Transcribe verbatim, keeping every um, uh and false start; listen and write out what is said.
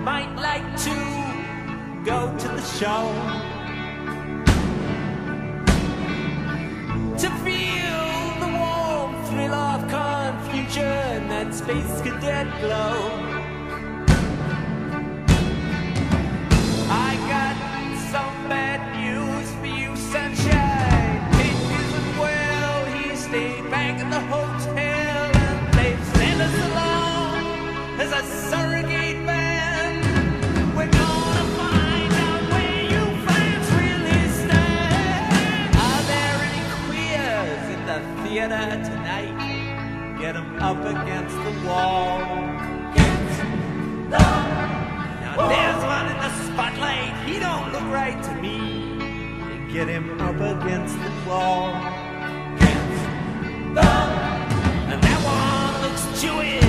might like to go to the show to feel the warm thrill of confusion, that space cadet glow. I got some bad news for you, sunshine. It isn't well. He stayed back at the hotel and they've sent us along as a surrogate band. We're gonna find out where you fans really stand. Are there any queers in the theater tonight? Get 'em up against the wall. Against the Now wall. There's one in the spotlight. He don't look right to me. Get him up against the wall. Against the And that one looks Jewish.